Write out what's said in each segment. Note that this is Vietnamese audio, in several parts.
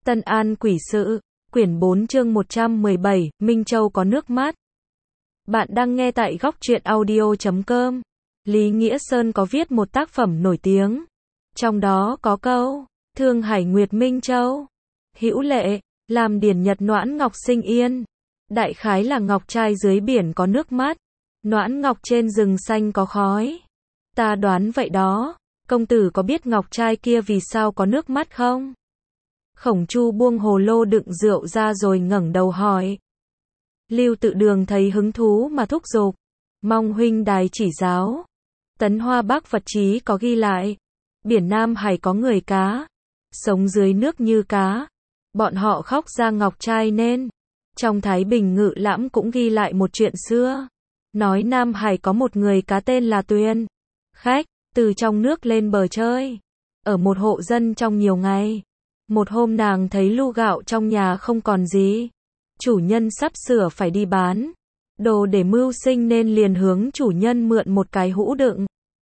Tân An Quỷ Sự, quyển 4 chương 117, Minh Châu có nước mắt. Bạn đang nghe tại góc truyện audio.com. Lý Nghĩa Sơn có viết một tác phẩm nổi tiếng. Trong đó có câu, Thương Hải Nguyệt Minh Châu, hữu lệ, làm điển nhật noãn ngọc sinh yên. Đại khái là ngọc trai dưới biển có nước mắt, noãn ngọc trên rừng xanh có khói. Ta đoán vậy đó, công tử có biết ngọc trai kia vì sao có nước mắt không? Khổng Chu buông hồ lô đựng rượu ra rồi ngẩng đầu hỏi. Lưu Tự Đường thấy hứng thú mà thúc giục, mong huynh đài chỉ giáo. Tấn Hoa Bắc Vật Chí có ghi lại, biển Nam Hải có người cá, sống dưới nước như cá, bọn họ khóc ra ngọc trai nên. Trong Thái Bình Ngự Lãm cũng ghi lại một chuyện xưa, nói Nam Hải có một người cá tên là Tuyền, khách, từ trong nước lên bờ chơi, ở một hộ dân trong nhiều ngày. Một hôm nàng thấy lu gạo trong nhà không còn gì, chủ nhân sắp sửa phải đi bán đồ để mưu sinh nên liền hướng chủ nhân mượn một cái hũ đựng.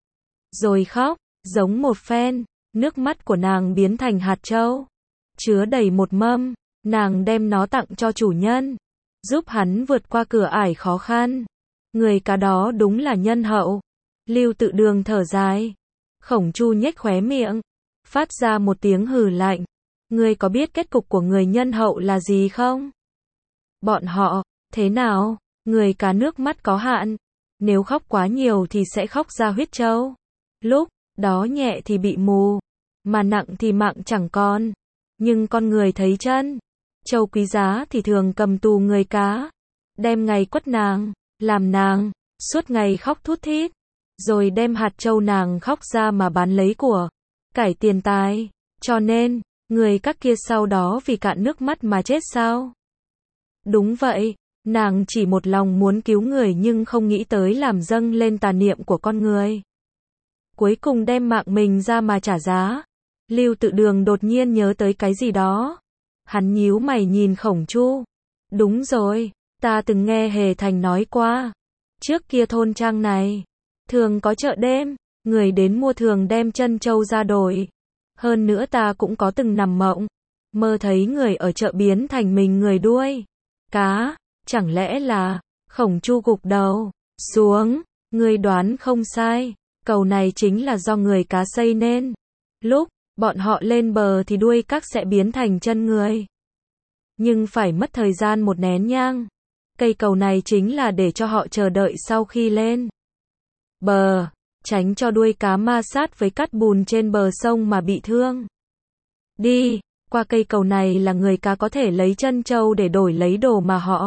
Rồi khóc, giống một phen, nước mắt của nàng biến thành hạt châu, chứa đầy một mâm, nàng đem nó tặng cho chủ nhân, giúp hắn vượt qua cửa ải khó khăn. Người cá đó đúng là nhân hậu. Lưu Tự Đường thở dài, Khổng Chu nhếch khóe miệng, phát ra một tiếng hừ lạnh. Ngươi có biết kết cục của người nhân hậu là gì không? Bọn họ, thế nào? Người cá nước mắt có hạn, nếu khóc quá nhiều thì sẽ khóc ra huyết châu. Lúc đó nhẹ thì bị mù, mà nặng thì mạng chẳng còn. Nhưng con người thấy chân châu quý giá thì thường cầm tù người cá, đem ngày quất nàng, làm nàng suốt ngày khóc thút thít, rồi đem hạt châu nàng khóc ra mà bán lấy của cải tiền tài. Cho nên người các kia sau đó vì cạn nước mắt mà chết sao? Đúng vậy, nàng chỉ một lòng muốn cứu người nhưng không nghĩ tới làm dâng lên tà niệm của con người. Cuối cùng đem mạng mình ra mà trả giá. Lưu Tự Đường đột nhiên nhớ tới cái gì đó. Hắn nhíu mày nhìn Khổng Chu. Đúng rồi, ta từng nghe Hề Thành nói qua. Trước kia thôn trang này, thường có chợ đêm, người đến mua thường đem chân châu ra đổi. Hơn nữa ta cũng có từng nằm mộng, mơ thấy người ở chợ biến thành mình người đuôi cá, chẳng lẽ là... Khổng Chu gục đầu xuống, ngươi đoán không sai, cầu này chính là do người cá xây nên. Lúc bọn họ lên bờ thì đuôi các sẽ biến thành chân người, nhưng phải mất thời gian một nén nhang. Cây cầu này chính là để cho họ chờ đợi sau khi lên bờ, tránh cho đuôi cá ma sát với cát bùn trên bờ sông mà bị thương. Đi qua cây cầu này là người cá có thể lấy chân châu để đổi lấy đồ mà họ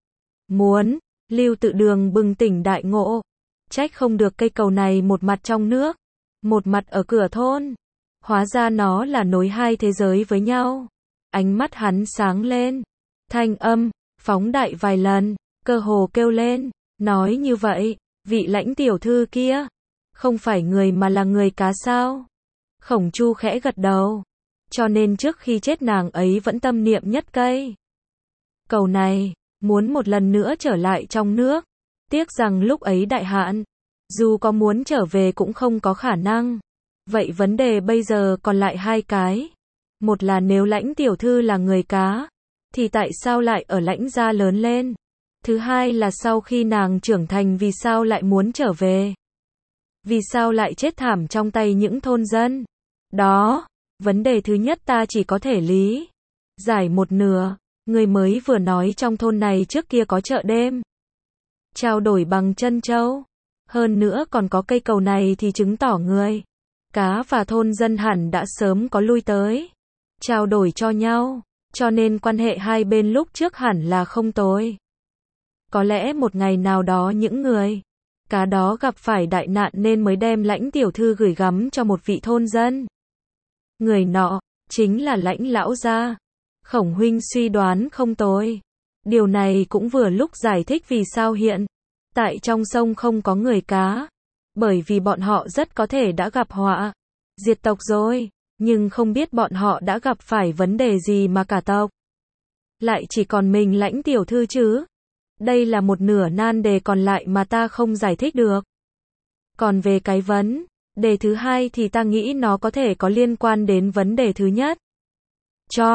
muốn. Lưu Tự Đường bừng tỉnh đại ngộ, trách không được cây cầu này một mặt trong nước, một mặt ở cửa thôn. Hóa ra nó là nối hai thế giới với nhau. Ánh mắt hắn sáng lên, thanh âm phóng đại vài lần, cơ hồ kêu lên, nói như vậy, vị lãnh tiểu thư kia không phải người mà là người cá sao? Khổng Chu khẽ gật đầu, cho nên trước khi chết nàng ấy vẫn tâm niệm nhất cây cầu này, muốn một lần nữa trở lại trong nước. Tiếc rằng lúc ấy đại hạn, dù có muốn trở về cũng không có khả năng. Vậy vấn đề bây giờ còn lại hai cái. Một là nếu lãnh tiểu thư là người cá, thì tại sao lại ở lãnh gia lớn lên? Thứ hai là sau khi nàng trưởng thành vì sao lại muốn trở về? Vì sao lại chết thảm trong tay những thôn dân? Đó, vấn đề thứ nhất ta chỉ có thể lý giải một nửa. Người mới vừa nói trong thôn này trước kia có chợ đêm, trao đổi bằng chân châu. Hơn nữa còn có cây cầu này thì chứng tỏ người cá và thôn dân hẳn đã sớm có lui tới, trao đổi cho nhau. Cho nên quan hệ hai bên lúc trước hẳn là không tồi. Có lẽ một ngày nào đó những người cá đó gặp phải đại nạn nên mới đem lãnh tiểu thư gửi gắm cho một vị thôn dân. Người nọ chính là lãnh lão gia. Khổng huynh suy đoán không tồi. Điều này cũng vừa lúc giải thích vì sao hiện tại trong sông không có người cá. Bởi vì bọn họ rất có thể đã gặp họa diệt tộc rồi, nhưng không biết bọn họ đã gặp phải vấn đề gì mà cả tộc lại chỉ còn mình lãnh tiểu thư chứ. Đây là một nửa nan đề còn lại mà ta không giải thích được. Còn về cái vấn đề thứ hai thì ta nghĩ nó có thể có liên quan đến vấn đề thứ nhất. Cho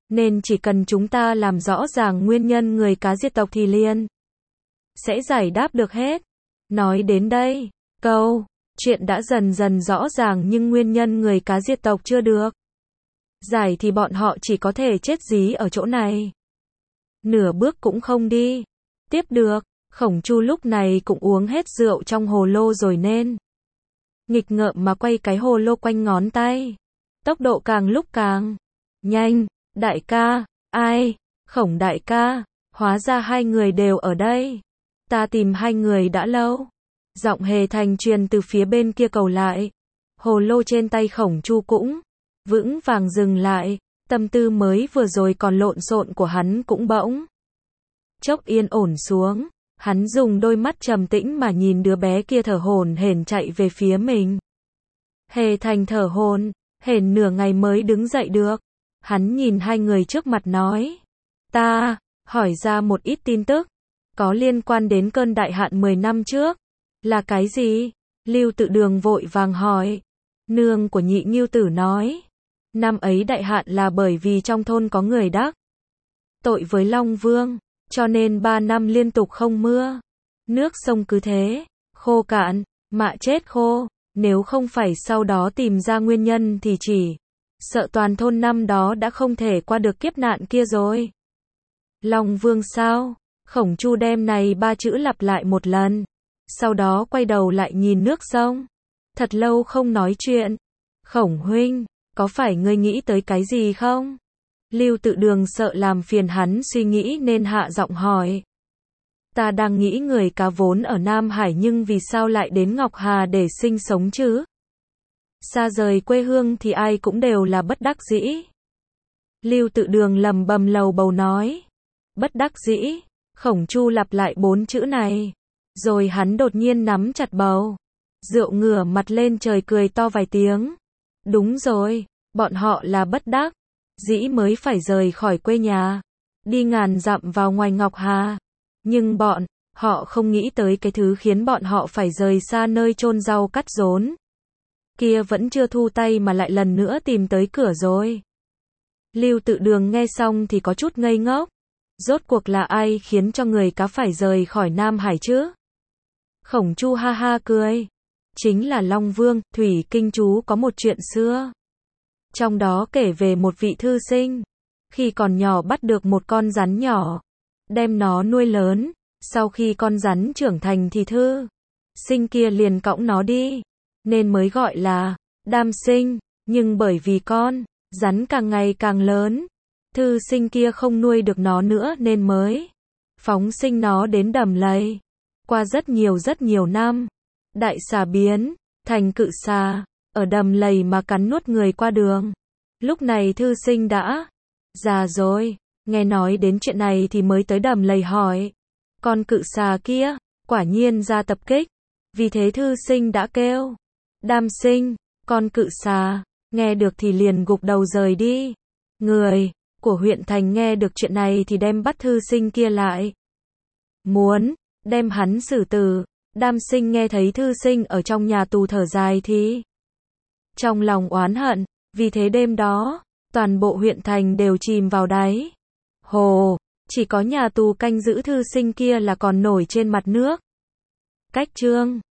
Nên chỉ cần chúng ta làm rõ ràng nguyên nhân người cá diệt tộc thì liền sẽ giải đáp được hết. Nói đến đây, chuyện đã dần dần rõ ràng nhưng nguyên nhân người cá diệt tộc chưa được giải thì bọn họ chỉ có thể chết dí ở chỗ này. Nửa bước cũng không đi tiếp được. Khổng Chu lúc này cũng uống hết rượu trong hồ lô rồi nên nghịch ngợm mà quay cái hồ lô quanh ngón tay. Tốc độ càng lúc càng nhanh. Đại ca, ai? Khổng đại ca, hóa ra hai người đều ở đây. Ta tìm hai người đã lâu. Giọng Hề Thành truyền từ phía bên kia cầu lại. Hồ lô trên tay Khổng Chu cũng vững vàng dừng lại. Tâm tư mới vừa rồi còn lộn xộn của hắn cũng bỗng chốc yên ổn xuống. Hắn dùng đôi mắt trầm tĩnh mà nhìn đứa bé kia thở hổn hển chạy về phía mình. Hề Thành thở hổn hển nửa ngày mới đứng dậy được. Hắn nhìn hai người trước mặt nói. Ta hỏi ra một ít tin tức có liên quan đến cơn đại hạn 10 năm trước. Là cái gì? Lưu Tự Đường vội vàng hỏi. Nương của Nhị Ngưu Tử nói. Năm ấy đại hạn là bởi vì trong thôn có người đắc tội với Long Vương, cho nên 3 năm liên tục không mưa. Nước sông cứ thế khô cạn, mạ chết khô. Nếu không phải sau đó tìm ra nguyên nhân thì chỉ sợ toàn thôn năm đó đã không thể qua được kiếp nạn kia rồi. Long Vương sao? Khổng Chu đem này 3 chữ lặp lại một lần. Sau đó quay đầu lại nhìn nước sông. Thật lâu không nói chuyện. Khổng huynh, có phải ngươi nghĩ tới cái gì không? Lưu Tự Đường sợ làm phiền hắn suy nghĩ nên hạ giọng hỏi. Ta đang nghĩ người cá vốn ở Nam Hải nhưng vì sao lại đến Ngọc Hà để sinh sống chứ? Xa rời quê hương thì ai cũng đều là bất đắc dĩ. Lưu Tự Đường lầm bầm lầu bầu nói. Bất đắc dĩ. Khổng Chu lặp lại 4 chữ này. Rồi hắn đột nhiên nắm chặt bầu rượu ngửa mặt lên trời cười to vài tiếng. Đúng rồi, bọn họ là bất đắc dĩ mới phải rời khỏi quê nhà, đi ngàn dặm vào ngoài Ngọc Hà. Nhưng bọn họ không nghĩ tới cái thứ khiến bọn họ phải rời xa nơi chôn rau cắt rốn kia vẫn chưa thu tay mà lại lần nữa tìm tới cửa rồi. Lưu Tự Đường nghe xong thì có chút ngây ngốc. Rốt cuộc là ai khiến cho người cá phải rời khỏi Nam Hải chứ? Khổng Chu ha ha cười. Chính là Long Vương. Thủy Kinh chú có một chuyện xưa. Trong đó kể về một vị thư sinh. Khi còn nhỏ bắt được một con rắn nhỏ. Đem nó nuôi lớn. Sau khi con rắn trưởng thành thì thư sinh kia liền cõng nó đi. Nên mới gọi là đam sinh. Nhưng bởi vì con rắn càng ngày càng lớn, thư sinh kia không nuôi được nó nữa nên mới phóng sinh nó đến Đầm Lầy. Qua rất nhiều năm, đại xà biến thành cự xà, ở Đầm Lầy mà cắn nuốt người qua đường. Lúc này thư sinh đã già rồi, nghe nói đến chuyện này thì mới tới Đầm Lầy hỏi. Con cự xà kia, quả nhiên ra tập kích. Vì thế thư sinh đã kêu. Đam sinh, con cự xà, nghe được thì liền gục đầu rời đi. Người của huyện thành nghe được chuyện này thì đem bắt thư sinh kia lại. Muốn đem hắn xử tử. Đam sinh nghe thấy thư sinh ở trong nhà tù thở dài thì trong lòng oán hận. Vì thế đêm đó, toàn bộ huyện thành đều chìm vào đáy hồ. Chỉ có nhà tù canh giữ thư sinh kia là còn nổi trên mặt nước. Cách chương